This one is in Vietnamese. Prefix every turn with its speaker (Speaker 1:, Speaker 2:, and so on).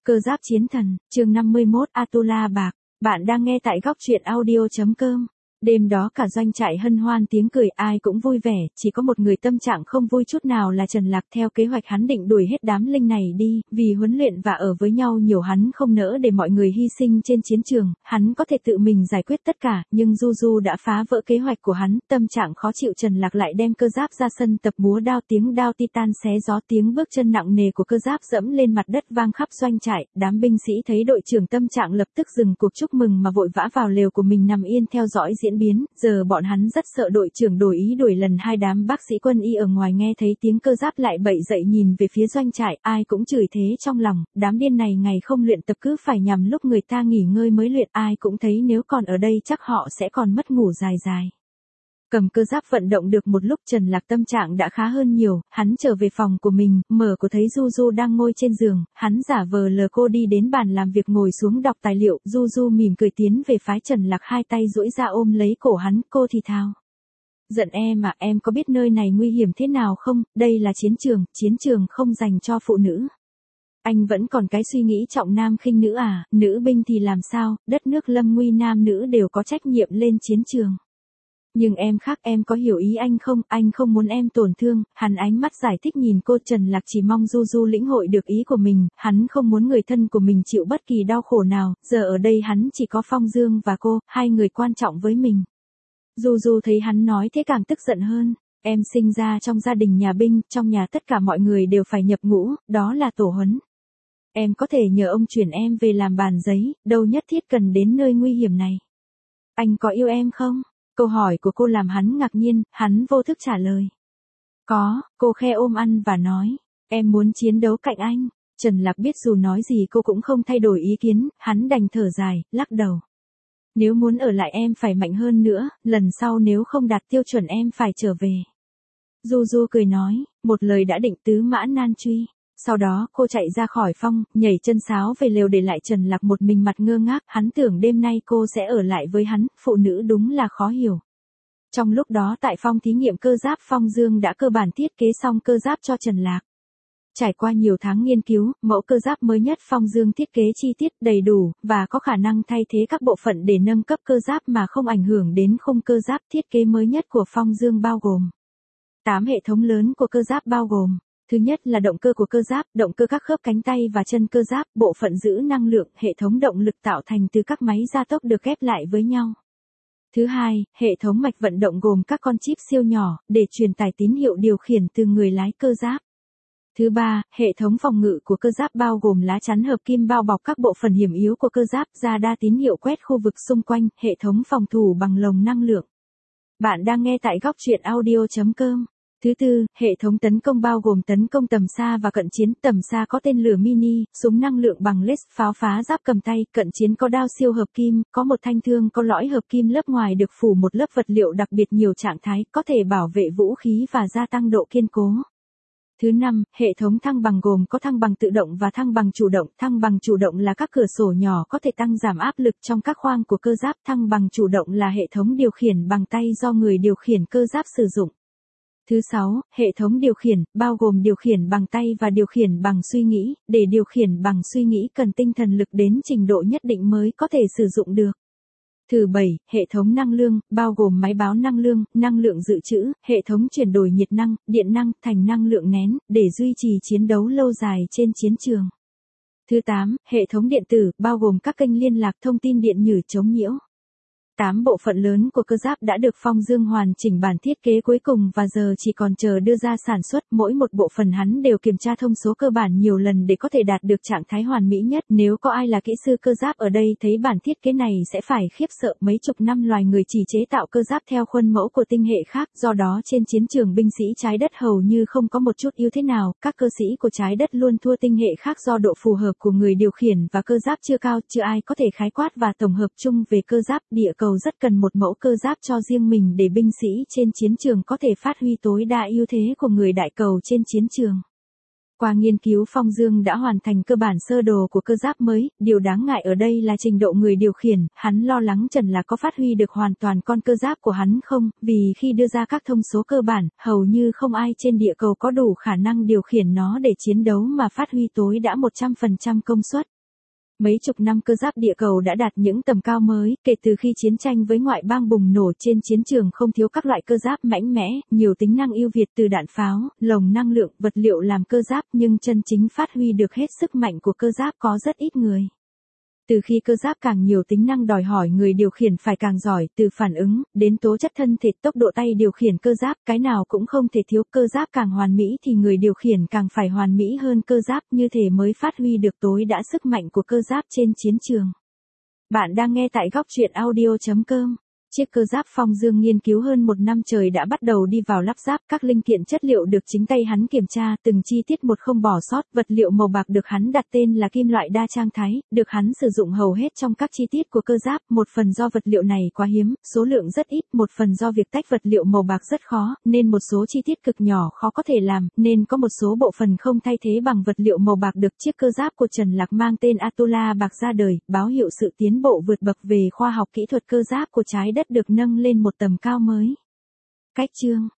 Speaker 1: Cơ giáp chiến thần, chương 51 Atula Bạc. Bạn đang nghe tại góc truyện audio.com. Đêm đó cả doanh trại hân hoan tiếng cười, ai cũng vui vẻ, chỉ có một người tâm trạng không vui chút nào là Trần Lạc. Theo kế hoạch hắn định đuổi hết đám linh này đi, vì huấn luyện và ở với nhau nhiều hắn không nỡ để mọi người hy sinh trên chiến trường, hắn có thể tự mình giải quyết tất cả, nhưng Du đã phá vỡ kế hoạch của hắn, tâm trạng khó chịu Trần Lạc lại đem cơ giáp ra sân tập múa đao, tiếng đao titan xé gió, tiếng bước chân nặng nề của cơ giáp dẫm lên mặt đất vang khắp doanh trại. Đám binh sĩ thấy đội trưởng tâm trạng lập tức dừng cuộc chúc mừng mà vội vã vào lều của mình nằm yên theo dõi diễn biến. Giờ bọn hắn rất sợ đội trưởng đổi ý đuổi lần hai. Đám bác sĩ quân y ở ngoài nghe thấy tiếng cơ giáp lại bậy dậy nhìn về phía doanh trại, ai cũng chửi thế trong lòng, đám điên này ngày không luyện tập cứ phải nhằm lúc người ta nghỉ ngơi mới luyện, ai cũng thấy nếu còn ở đây chắc họ sẽ còn mất ngủ dài dài. Cầm cơ giáp vận động được một lúc, Trần Lạc tâm trạng đã khá hơn nhiều, hắn trở về phòng của mình, mở cửa thấy Du đang ngồi trên giường, hắn giả vờ lờ cô đi đến bàn làm việc ngồi xuống đọc tài liệu. Du mỉm cười tiến về phái Trần Lạc, hai tay duỗi ra ôm lấy cổ hắn, cô thì thào. Giận em à, em có biết nơi này nguy hiểm thế nào không, đây là chiến trường không dành cho phụ nữ. Anh vẫn còn cái suy nghĩ trọng nam khinh nữ à, nữ binh thì làm sao, đất nước lâm nguy nam nữ đều có trách nhiệm lên chiến trường. Nhưng em khác, em có hiểu ý anh không, anh không muốn em tổn thương. Hắn ánh mắt giải thích nhìn cô. Trần Lạc chỉ mong Du lĩnh hội được ý của mình, hắn không muốn người thân của mình chịu bất kỳ đau khổ nào, giờ ở đây hắn chỉ có Phong Dương và cô, hai người quan trọng với mình. Du thấy hắn nói thế càng tức giận hơn, em sinh ra trong gia đình nhà binh, trong nhà tất cả mọi người đều phải nhập ngũ, đó là tổ huấn. Em có thể nhờ ông chuyển em về làm bàn giấy, đâu nhất thiết cần đến nơi nguy hiểm này. Anh có yêu em không? Câu hỏi của cô làm hắn ngạc nhiên, hắn vô thức trả lời. Có, cô khe ôm ăn và nói, em muốn chiến đấu cạnh anh. Trần Lạc biết dù nói gì cô cũng không thay đổi ý kiến, hắn đành thở dài, lắc đầu. Nếu muốn ở lại em phải mạnh hơn nữa, lần sau nếu không đạt tiêu chuẩn em phải trở về. Du cười nói, một lời đã định tứ mã nan truy. Sau đó cô chạy ra khỏi phòng, nhảy chân sáo về lều để lại Trần Lạc một mình mặt ngơ ngác, hắn tưởng đêm nay cô sẽ ở lại với hắn, phụ nữ đúng là khó hiểu. Trong lúc đó tại phòng thí nghiệm cơ giáp, Phong Dương đã cơ bản thiết kế xong cơ giáp cho Trần Lạc. Trải qua nhiều tháng nghiên cứu, mẫu cơ giáp mới nhất Phong Dương thiết kế chi tiết đầy đủ, và có khả năng thay thế các bộ phận để nâng cấp cơ giáp mà không ảnh hưởng đến khung cơ giáp. Thiết kế mới nhất của Phong Dương bao gồm 8 hệ thống lớn của cơ giáp bao gồm. Thứ nhất là động cơ của cơ giáp, động cơ các khớp cánh tay và chân cơ giáp, bộ phận giữ năng lượng, hệ thống động lực tạo thành từ các máy gia tốc được ghép lại với nhau. Thứ hai, hệ thống mạch vận động gồm các con chip siêu nhỏ, để truyền tải tín hiệu điều khiển từ người lái cơ giáp. Thứ ba, hệ thống phòng ngự của cơ giáp bao gồm lá chắn hợp kim bao bọc các bộ phận hiểm yếu của cơ giáp, radar tín hiệu quét khu vực xung quanh, hệ thống phòng thủ bằng lồng năng lượng. Bạn đang nghe tại góc truyện audio.com. Thứ tư, hệ thống tấn công bao gồm tấn công tầm xa và cận chiến. Tầm xa có tên lửa mini, súng năng lượng bằng laser, pháo phá giáp cầm tay. Cận chiến có đao siêu hợp kim, có một thanh thương có lõi hợp kim lớp ngoài được phủ một lớp vật liệu đặc biệt nhiều trạng thái, có thể bảo vệ vũ khí và gia tăng độ kiên cố. Thứ năm, hệ thống thăng bằng gồm có thăng bằng tự động và thăng bằng chủ động. Thăng bằng chủ động là các cửa sổ nhỏ có thể tăng giảm áp lực trong các khoang của cơ giáp. Thăng bằng chủ động là hệ thống điều khiển bằng tay do người điều khiển cơ giáp sử dụng. Thứ sáu, hệ thống điều khiển, bao gồm điều khiển bằng tay và điều khiển bằng suy nghĩ. Để điều khiển bằng suy nghĩ cần tinh thần lực đến trình độ nhất định mới có thể sử dụng được. Thứ bảy, hệ thống năng lượng, bao gồm máy báo năng lượng dự trữ, hệ thống chuyển đổi nhiệt năng, điện năng thành năng lượng nén, để duy trì chiến đấu lâu dài trên chiến trường. Thứ 8, hệ thống điện tử, bao gồm các kênh liên lạc, thông tin điện nhử, chống nhiễu. 8 bộ phận lớn của cơ giáp đã được Phong Dương hoàn chỉnh bản thiết kế cuối cùng và giờ chỉ còn chờ đưa ra sản xuất. Mỗi một bộ phận hắn đều kiểm tra thông số cơ bản nhiều lần để có thể đạt được trạng thái hoàn mỹ nhất. Nếu có ai là kỹ sư cơ giáp ở đây thấy bản thiết kế này sẽ phải khiếp sợ. Mấy chục năm loài người chỉ chế tạo cơ giáp theo khuôn mẫu của tinh hệ khác, do đó trên chiến trường binh sĩ trái đất hầu như không có một chút ưu thế nào. Các cơ sĩ của trái đất luôn thua tinh hệ khác do độ phù hợp của người điều khiển và cơ giáp chưa cao. Chưa ai có thể khái quát và tổng hợp chung về cơ giáp. Địa cầu rất cần một mẫu cơ giáp cho riêng mình để binh sĩ trên chiến trường có thể phát huy tối đa ưu thế của người đại cầu trên chiến trường. Qua nghiên cứu, Phong Dương đã hoàn thành cơ bản sơ đồ của cơ giáp mới, điều đáng ngại ở đây là trình độ người điều khiển. Hắn lo lắng Trần Lạc có phát huy được hoàn toàn con cơ giáp của hắn không, vì khi đưa ra các thông số cơ bản, hầu như không ai trên địa cầu có đủ khả năng điều khiển nó để chiến đấu mà phát huy tối đa 100% công suất. Mấy chục năm cơ giáp địa cầu đã đạt những tầm cao mới, kể từ khi chiến tranh với ngoại bang bùng nổ trên chiến trường không thiếu các loại cơ giáp mạnh mẽ, nhiều tính năng ưu việt từ đạn pháo, lồng năng lượng, vật liệu làm cơ giáp, nhưng chân chính phát huy được hết sức mạnh của cơ giáp có rất ít người. Từ khi cơ giáp càng nhiều tính năng đòi hỏi người điều khiển phải càng giỏi, từ phản ứng, đến tố chất thân thể, tốc độ tay điều khiển cơ giáp, cái nào cũng không thể thiếu. Cơ giáp càng hoàn mỹ thì người điều khiển càng phải hoàn mỹ hơn cơ giáp, như thể mới phát huy được tối đa sức mạnh của cơ giáp trên chiến trường. Bạn đang nghe tại góc truyện audio.com. Chiếc cơ giáp Phong Dương nghiên cứu hơn một năm trời đã bắt đầu đi vào lắp ráp, các linh kiện chất liệu được chính tay hắn kiểm tra, từng chi tiết một không bỏ sót, vật liệu màu bạc được hắn đặt tên là kim loại đa trang thái, được hắn sử dụng hầu hết trong các chi tiết của cơ giáp, một phần do vật liệu này quá hiếm, số lượng rất ít, một phần do việc tách vật liệu màu bạc rất khó, nên một số chi tiết cực nhỏ khó có thể làm, nên có một số bộ phận không thay thế bằng vật liệu màu bạc được. Chiếc cơ giáp của Trần Lạc mang tên Atula bạc ra đời, báo hiệu sự tiến bộ vượt bậc về khoa học kỹ thuật. Cơ giáp của trái đất được nâng lên một tầm cao mới. Cách chương